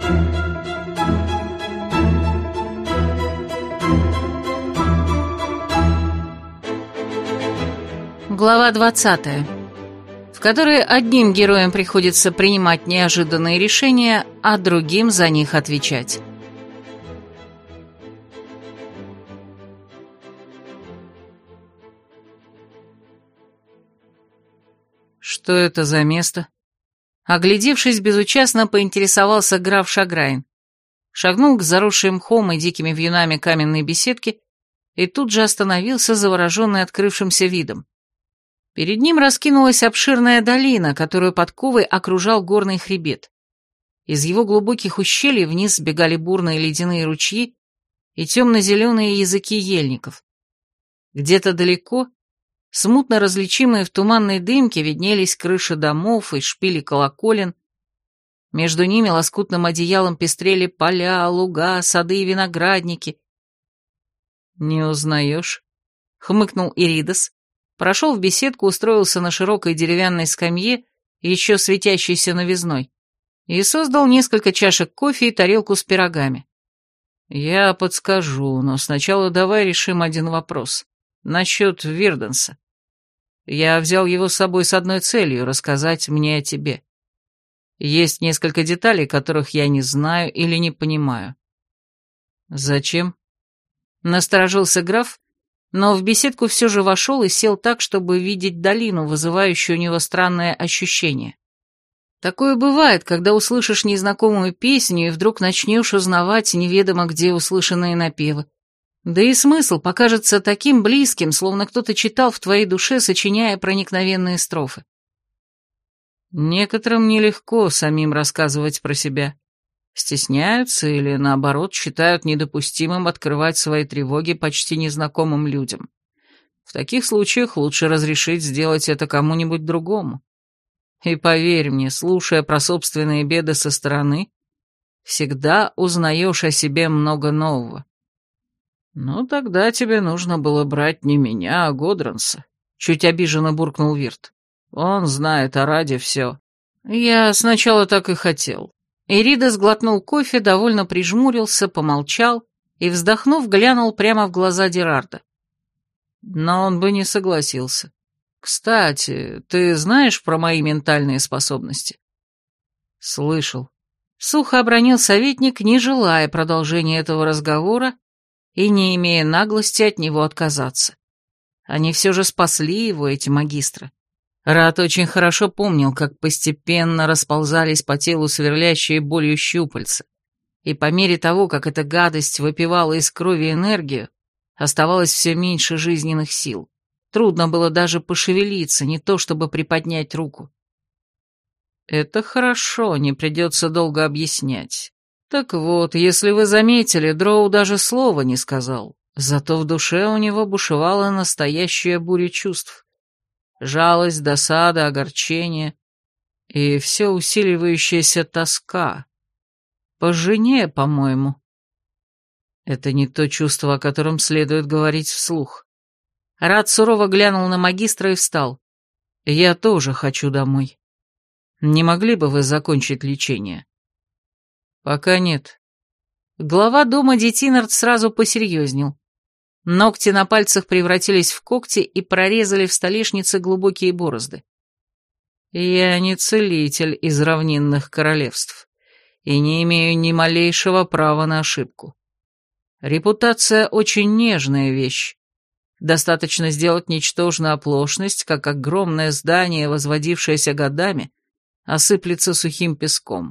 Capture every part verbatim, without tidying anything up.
Глава двадцатая, в которой одним героям приходится принимать неожиданные решения, а другим за них отвечать. «Что это за место?» Оглядевшись, безучастно поинтересовался граф Шаграйн. Шагнул к заросшей мхом и дикими вьюнами каменной беседке и тут же остановился, завороженный открывшимся видом. Перед ним раскинулась обширная долина, которую подковой окружал горный хребет. Из его глубоких ущелий вниз сбегали бурные ледяные ручьи и темно-зеленые языки ельников. Где-то далеко, смутно различимые в туманной дымке, виднелись крыши домов и шпили колоколен. Между ними лоскутным одеялом пестрели поля, луга, сады и виноградники. «Не узнаешь?» — хмыкнул Иридас. Прошел в беседку, устроился на широкой деревянной скамье, еще светящейся новизной, и создал несколько чашек кофе и тарелку с пирогами. «Я подскажу, но сначала давай решим один вопрос. Насчет Вирденса. Я взял его с собой с одной целью — рассказать мне о тебе. Есть несколько деталей, которых я не знаю или не понимаю». «Зачем?» — насторожился граф, но в беседку все же вошел и сел так, чтобы видеть долину, вызывающую у него странное ощущение. Такое бывает, когда услышишь незнакомую песню и вдруг начнешь узнавать неведомо где услышанные напевы. Да и смысл покажется таким близким, словно кто-то читал в твоей душе, сочиняя проникновенные строфы. Некоторым нелегко самим рассказывать про себя. Стесняются или, наоборот, считают недопустимым открывать свои тревоги почти незнакомым людям. В таких случаях лучше разрешить сделать это кому-нибудь другому. И поверь мне, слушая про собственные беды со стороны, всегда узнаешь о себе много нового. «Ну, тогда тебе нужно было брать не меня, а Годранса», — чуть обиженно буркнул Вирт. «Он знает о Раде все». «Я сначала так и хотел». Ирида сглотнул кофе, довольно прижмурился, помолчал и, вздохнув, глянул прямо в глаза Дерарда. Но он бы не согласился. «Кстати, ты знаешь про мои ментальные способности?» «Слышал». Сухо обронил советник, не желая продолжения этого разговора и не имея наглости от него отказаться. Они все же спасли его, эти магистры. Рад очень хорошо помнил, как постепенно расползались по телу сверлящие болью щупальца, и по мере того, как эта гадость выпивала из крови энергию, оставалось все меньше жизненных сил. Трудно было даже пошевелиться, не то чтобы приподнять руку. «Это хорошо, не придется долго объяснять. Так вот, если вы заметили, Дроу даже слова не сказал, зато в душе у него бушевала настоящая буря чувств. Жалость, досада, огорчение и все усиливающаяся тоска. По жене, по-моему. Это не то чувство, о котором следует говорить вслух. Рад сурово глянул на магистра и встал. Я тоже хочу домой. Не могли бы вы закончить лечение? Пока нет. Глава дома Детинард сразу посерьезнел. Ногти на пальцах превратились в когти и прорезали в столешнице глубокие борозды. Я не целитель из равнинных королевств и не имею ни малейшего права на ошибку. Репутация очень нежная вещь. Достаточно сделать ничтожную оплошность, как огромное здание, возводившееся годами, осыплется сухим песком.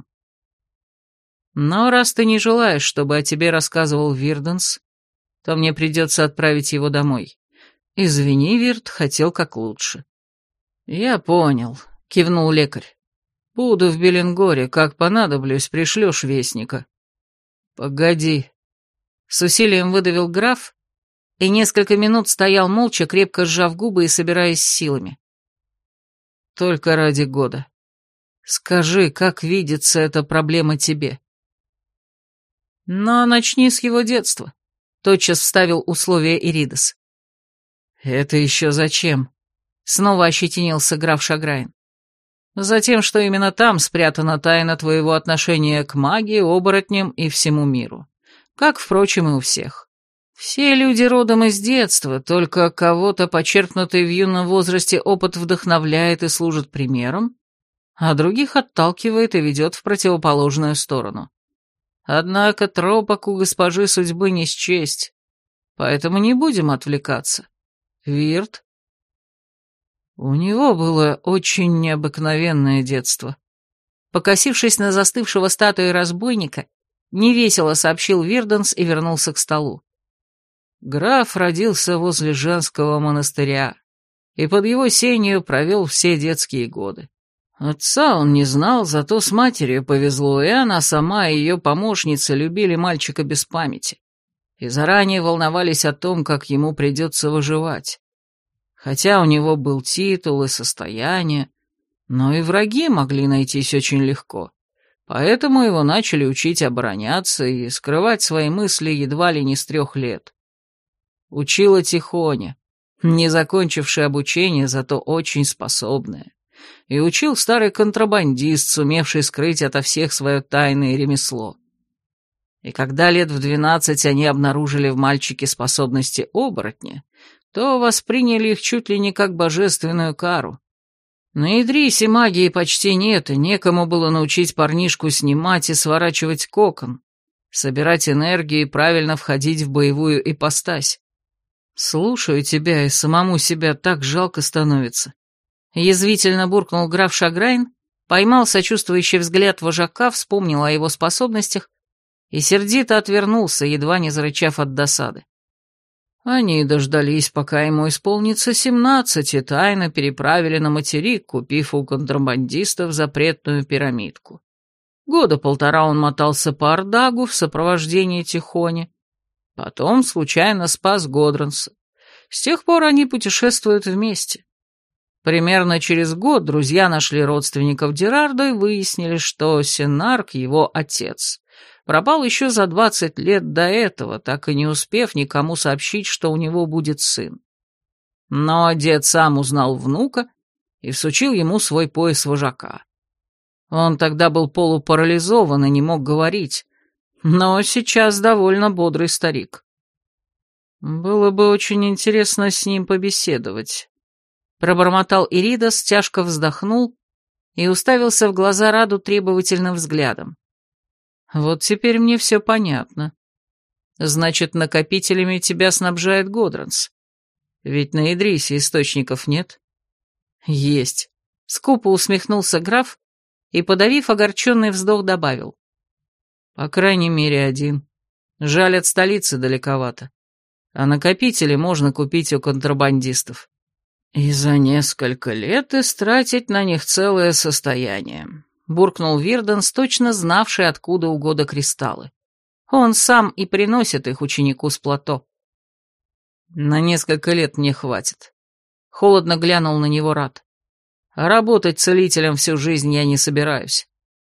Но раз ты не желаешь, чтобы о тебе рассказывал Вирденс, то мне придется отправить его домой. Извини, Вирт, хотел как лучше». «Я понял», — кивнул лекарь. «Буду в Беленгоре, как понадоблюсь, пришлешь вестника». «Погоди». С усилием выдавил граф и несколько минут стоял молча, крепко сжав губы и собираясь с силами. «Только ради года. Скажи, как видится эта проблема тебе?» «Но начни с его детства», — тотчас вставил условие Иридас. «Это еще зачем?» — снова ощетинился граф Шаграйн. Затем, что именно там спрятана тайна твоего отношения к магии, оборотням и всему миру. Как, впрочем, и у всех. Все люди родом из детства, только кого-то почерпнутый в юном возрасте опыт вдохновляет и служит примером, а других отталкивает и ведет в противоположную сторону. Однако тропок у госпожи судьбы не счесть, поэтому не будем отвлекаться. Вирт? У него было очень необыкновенное детство. Покосившись на застывшего статуи разбойника, невесело сообщил Вирденс и вернулся к столу. Граф родился возле женского монастыря и под его сенью провел все детские годы. Отца он не знал, зато с матерью повезло, и она сама и ее помощница любили мальчика без памяти и заранее волновались о том, как ему придется выживать. Хотя у него был титул и состояние, но и враги могли найтись очень легко, поэтому его начали учить обороняться и скрывать свои мысли едва ли не с трех лет. Учила Тихоня, не закончившая обучение, зато очень способная, и учил старый контрабандист, сумевший скрыть ото всех свое тайное ремесло. И когда лет в двенадцать они обнаружили в мальчике способности оборотня, то восприняли их чуть ли не как божественную кару. На Идрисе магии почти нет, и некому было научить парнишку снимать и сворачивать кокон, собирать энергию и правильно входить в боевую ипостась. Слушаю тебя, и самому себя так жалко становится. Язвительно буркнул граф Шаграйн, поймал сочувствующий взгляд вожака, вспомнил о его способностях и сердито отвернулся, едва не зарычав от досады. Они дождались, пока ему исполнится семнадцать, и тайно переправили на материк, купив у контрабандистов запретную пирамидку. Года полтора он мотался по Ардагу в сопровождении Тихони, потом случайно спас Годранса. С тех пор они путешествуют вместе. Примерно через год друзья нашли родственников Дерардо и выяснили, что Сенарк, его отец, пропал еще за двадцать лет до этого, так и не успев никому сообщить, что у него будет сын. Но дед сам узнал внука и всучил ему свой пояс вожака. Он тогда был полупарализован и не мог говорить, но сейчас довольно бодрый старик. Было бы очень интересно с ним побеседовать. Пробормотал Иридас, тяжко вздохнул и уставился в глаза Раду требовательным взглядом. Вот теперь мне все понятно. Значит, накопителями тебя снабжает Годранс. Ведь на Идрисе источников нет? Есть. Скупо усмехнулся граф и, подавив огорченный вздох, добавил. По крайней мере, один. Жаль, от столицы далековато. А накопители можно купить у контрабандистов. И за несколько лет истратить на них целое состояние. Буркнул Вирденс, точно знавший, откуда у года кристаллы. Он сам и приносит их ученику с плато. На несколько лет мне хватит. Холодно глянул на него Рад. А работать целителем всю жизнь я не собираюсь.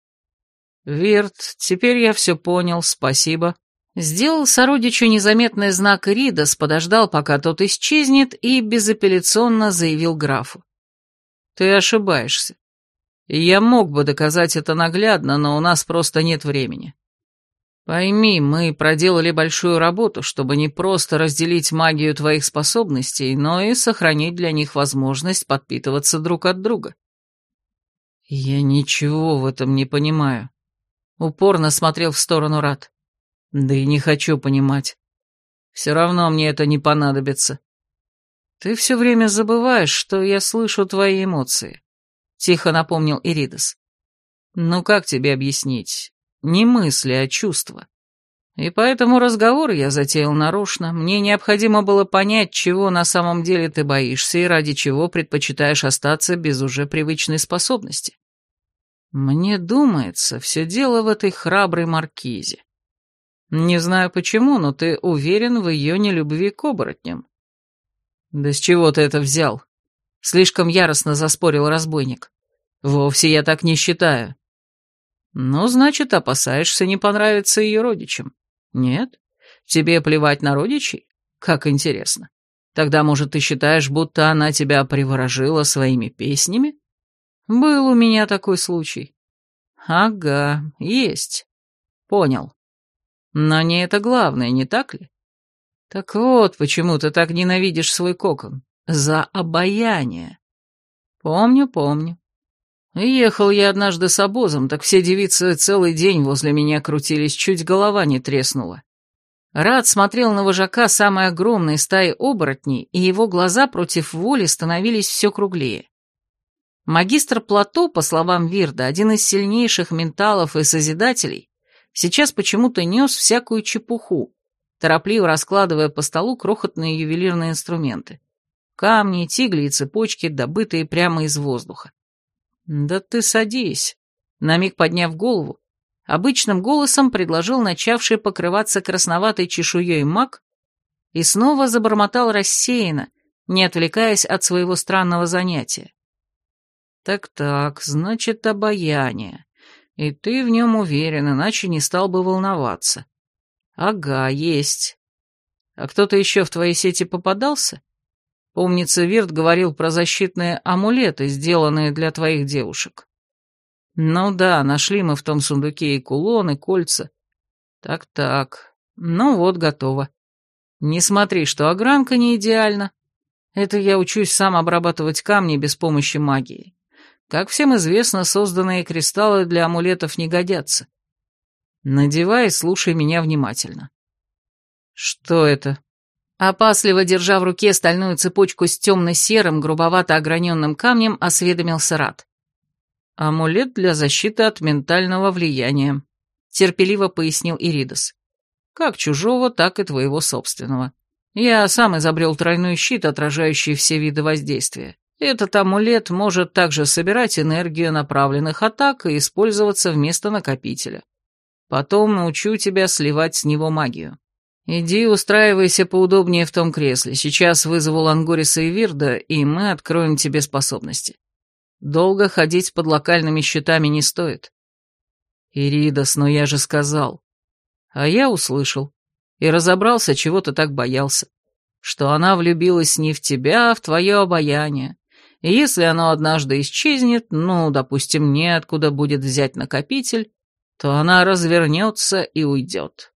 Вирт, теперь я все понял, спасибо. Сделал сородичу незаметный знак Иридас, подождал, пока тот исчезнет, и безапелляционно заявил графу. Ты ошибаешься. Я мог бы доказать это наглядно, но у нас просто нет времени. Пойми, мы проделали большую работу, чтобы не просто разделить магию твоих способностей, но и сохранить для них возможность подпитываться друг от друга. Я ничего в этом не понимаю. Упорно смотрел в сторону Рад. Да и не хочу понимать. Все равно мне это не понадобится. Ты все время забываешь, что я слышу твои эмоции. Тихо напомнил Иридас. Ну как тебе объяснить? Не мысли, а чувства. И поэтому разговор я затеял нарочно. Мне необходимо было понять, чего на самом деле ты боишься и ради чего предпочитаешь остаться без уже привычной способности. Мне думается, все дело в этой храброй маркизе. Не знаю почему, но ты уверен в ее нелюбви к оборотням. Да с чего ты это взял? Слишком яростно заспорил разбойник. Вовсе я так не считаю. Ну, значит, опасаешься не понравиться ее родичам. Нет? Тебе плевать на родичей? Как интересно. Тогда, может, ты считаешь, будто она тебя приворожила своими песнями? Был у меня такой случай. Ага, есть. Понял. Но не это главное, не так ли? Так вот, почему ты так ненавидишь свой кокон. За обаяние. Помню, помню. Ехал я однажды с обозом, так все девицы целый день возле меня крутились, чуть голова не треснула. Рад смотрел на вожака самой огромной стаи оборотней, и его глаза против воли становились все круглее. Магистр Плато, по словам Вирда, один из сильнейших менталов и созидателей, сейчас почему-то нес всякую чепуху, торопливо раскладывая по столу крохотные ювелирные инструменты. Камни, тигли и цепочки, добытые прямо из воздуха. «Да ты садись», — на миг подняв голову, обычным голосом предложил начавший покрываться красноватой чешуей маг и снова забормотал рассеянно, не отвлекаясь от своего странного занятия. «Так-так, значит, обаяние. И ты в нем уверен, иначе не стал бы волноваться. Ага, есть. А кто-то еще в твоей сети попадался? Помнится, Вирт говорил про защитные амулеты, сделанные для твоих девушек. Ну да, нашли мы в том сундуке и кулон, и кольца. Так-так, ну вот, готово. Не смотри, что огранка не идеальна. Это я учусь сам обрабатывать камни без помощи магии. Как всем известно, созданные кристаллы для амулетов не годятся. Надевай и слушай меня внимательно. Что это? Опасливо держа в руке стальную цепочку с темно-серым, грубовато ограненным камнем, осведомился Рад. «Амулет для защиты от ментального влияния», — терпеливо пояснил Иридос. «Как чужого, так и твоего собственного. Я сам изобрел тройной щит, отражающий все виды воздействия. Этот амулет может также собирать энергию направленных атак и использоваться вместо накопителя. Потом научу тебя сливать с него магию. Иди устраивайся поудобнее в том кресле. Сейчас вызову Лангориса и Вирда, и мы откроем тебе способности. Долго ходить под локальными щитами не стоит». «Иридос, но я же сказал». А я услышал и разобрался, чего ты так боялся. Что она влюбилась не в тебя, а в твое обаяние. И если оно однажды исчезнет, ну, допустим, неоткуда будет взять накопитель, то она развернется и уйдет.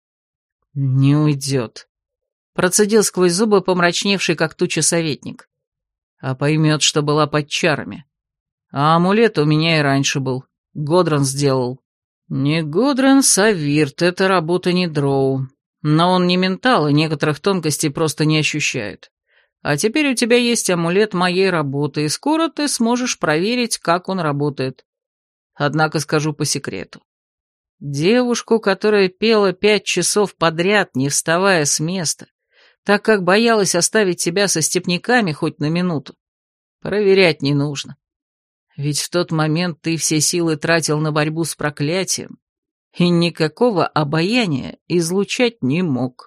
«Не уйдет», — процедил сквозь зубы помрачневший, как туча, советник. «А поймет, что была под чарами. А амулет у меня и раньше был. Годран сделал». «Не Годран, а Вирт, это работа не дроу. Но он не ментал, и некоторых тонкостей просто не ощущает. А теперь у тебя есть амулет моей работы, и скоро ты сможешь проверить, как он работает. Однако скажу по секрету. Девушку, которая пела пять часов подряд, не вставая с места, так как боялась оставить тебя со степняками хоть на минуту, проверять не нужно. Ведь в тот момент ты все силы тратил на борьбу с проклятием, и никакого обаяния излучать не мог».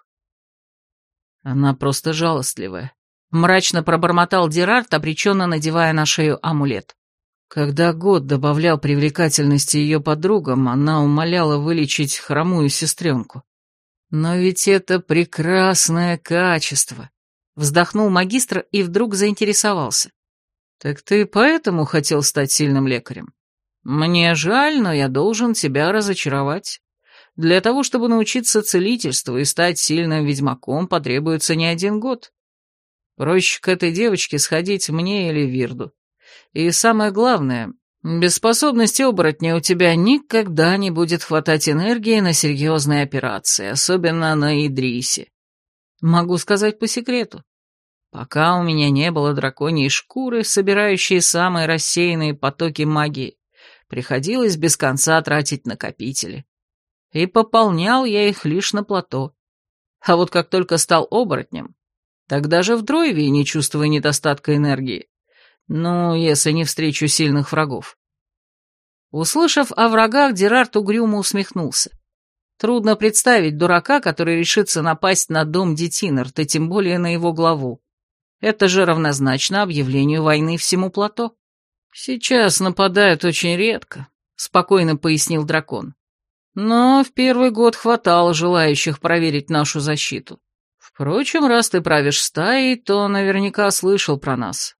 Она просто жалостливая. Мрачно пробормотал Дерард, обреченно надевая на шею амулет. Когда год добавлял привлекательности ее подругам, она умоляла вылечить хромую сестренку. Но ведь это прекрасное качество. Вздохнул магистр и вдруг заинтересовался. Так ты поэтому хотел стать сильным лекарем? Мне жаль, но я должен тебя разочаровать. Для того, чтобы научиться целительству и стать сильным ведьмаком, потребуется не один год. Проще к этой девочке сходить мне или Вирду. И самое главное, без способности оборотня у тебя никогда не будет хватать энергии на серьезные операции, особенно на Идрисе. Могу сказать по секрету. Пока у меня не было драконьей шкуры, собирающей самые рассеянные потоки магии, приходилось без конца тратить накопители. И пополнял я их лишь на плато. А вот как только стал оборотнем, так даже в Дройве не чувствую недостатка энергии. Ну, если не встречу сильных врагов. Услышав о врагах, Дерард угрюмо усмехнулся. Трудно представить дурака, который решится напасть на дом Детинерт, и тем более на его главу. Это же равнозначно объявлению войны всему плато. «Сейчас нападают очень редко», — спокойно пояснил дракон. «Но в первый год хватало желающих проверить нашу защиту. Впрочем, раз ты правишь стаей, то наверняка слышал про нас.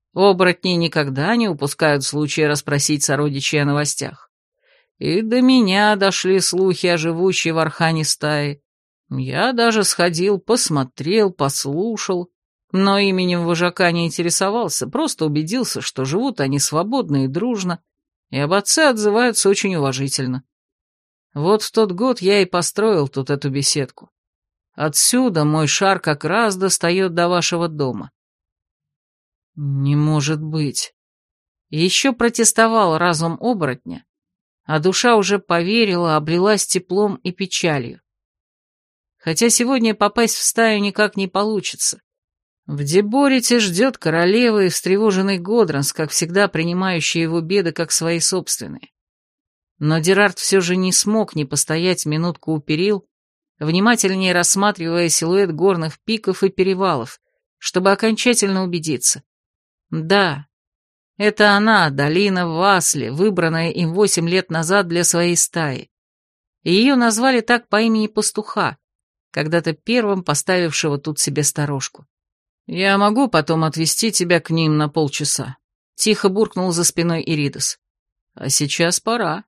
Оборотни никогда не упускают случая расспросить сородичей о новостях. И до меня дошли слухи о живущей в Архане стае. Я даже сходил, посмотрел, послушал, но именем вожака не интересовался, просто убедился, что живут они свободно и дружно, и об отце отзываются очень уважительно. Вот в тот год я и построил тут эту беседку. Отсюда мой шар как раз достает до вашего дома. Не может быть. Еще протестовал разум оборотня, а душа уже поверила, облилась теплом и печалью. Хотя сегодня попасть в стаю никак не получится. В Деборите ждет королева и встревоженный Годранс, как всегда принимающий его беды как свои собственные. Но Дерард все же не смог не постоять минутку у перил, внимательнее рассматривая силуэт горных пиков и перевалов, чтобы окончательно убедиться. Да, это она, долина Васли, выбранная им восемь лет назад для своей стаи. И ее назвали так по имени пастуха, когда-то первым поставившего тут себе сторожку. «Я могу потом отвезти тебя к ним на полчаса», — тихо буркнул за спиной Иридас. «А сейчас пора».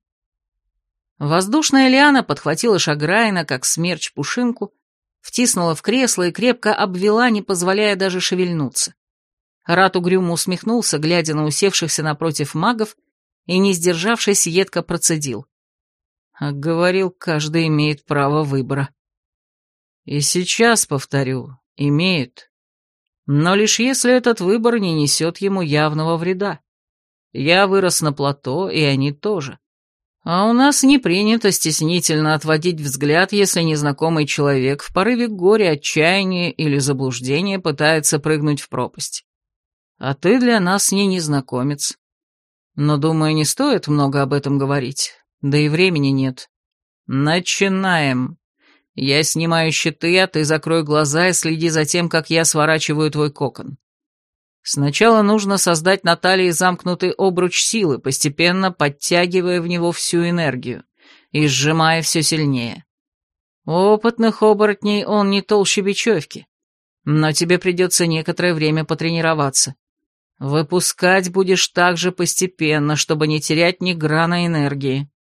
Воздушная лиана подхватила Шаграйна, как смерч пушинку, втиснула в кресло и крепко обвела, не позволяя даже шевельнуться. Рат угрюмо усмехнулся, глядя на усевшихся напротив магов, и, не сдержавшись, едко процедил. А говорил, каждый имеет право выбора. И сейчас, повторю, имеют. Но лишь если этот выбор не несет ему явного вреда. Я вырос на плато, и они тоже. А у нас не принято стеснительно отводить взгляд, если незнакомый человек в порыве горя, отчаяния или заблуждения пытается прыгнуть в пропасть. А ты для нас не незнакомец. Но, думаю, не стоит много об этом говорить, да и времени нет. Начинаем. Я снимаю щиты, а ты закрой глаза и следи за тем, как я сворачиваю твой кокон. Сначала нужно создать на талии замкнутый обруч силы, постепенно подтягивая в него всю энергию и сжимая все сильнее. У опытных оборотней он не толще бечевки, но тебе придется некоторое время потренироваться. Выпускать будешь так же постепенно, чтобы не терять ни грана энергии.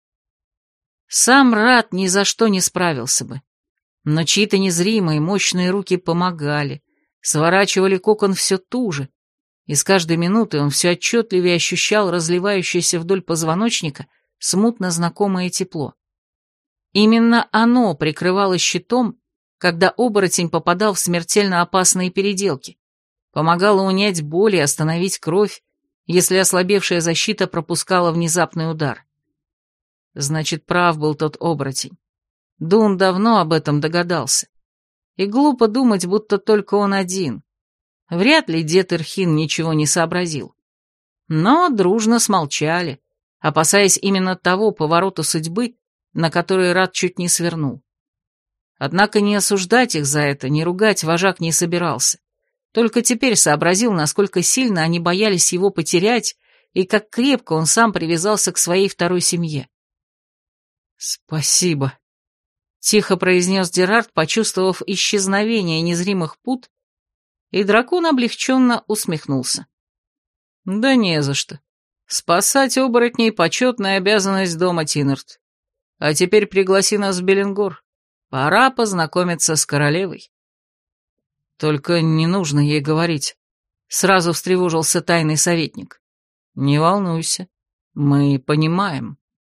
Сам Рат ни за что не справился бы, но чьи-то незримые мощные руки помогали, сворачивали кокон все туже, и с каждой минутой он все отчетливее ощущал разливающееся вдоль позвоночника смутно знакомое тепло. Именно оно прикрывало щитом, когда оборотень попадал в смертельно опасные переделки, помогало унять боль и остановить кровь, если ослабевшая защита пропускала внезапный удар. Значит, прав был тот оборотень. Дун давно об этом догадался. И глупо думать, будто только он один. Вряд ли дед Ирхин ничего не сообразил. Но дружно смолчали, опасаясь именно того поворота судьбы, на который Рат чуть не свернул. Однако не осуждать их за это, не ругать вожак не собирался. Только теперь сообразил, насколько сильно они боялись его потерять и как крепко он сам привязался к своей второй семье. «Спасибо», — тихо произнес Дерард, почувствовав исчезновение незримых пут, и дракон облегченно усмехнулся. «Да не за что. Спасать оборотней — почетная обязанность дома, Тинард. А теперь пригласи нас в Беленгор. Пора познакомиться с королевой». «Только не нужно ей говорить», — сразу встревожился тайный советник. «Не волнуйся, мы понимаем».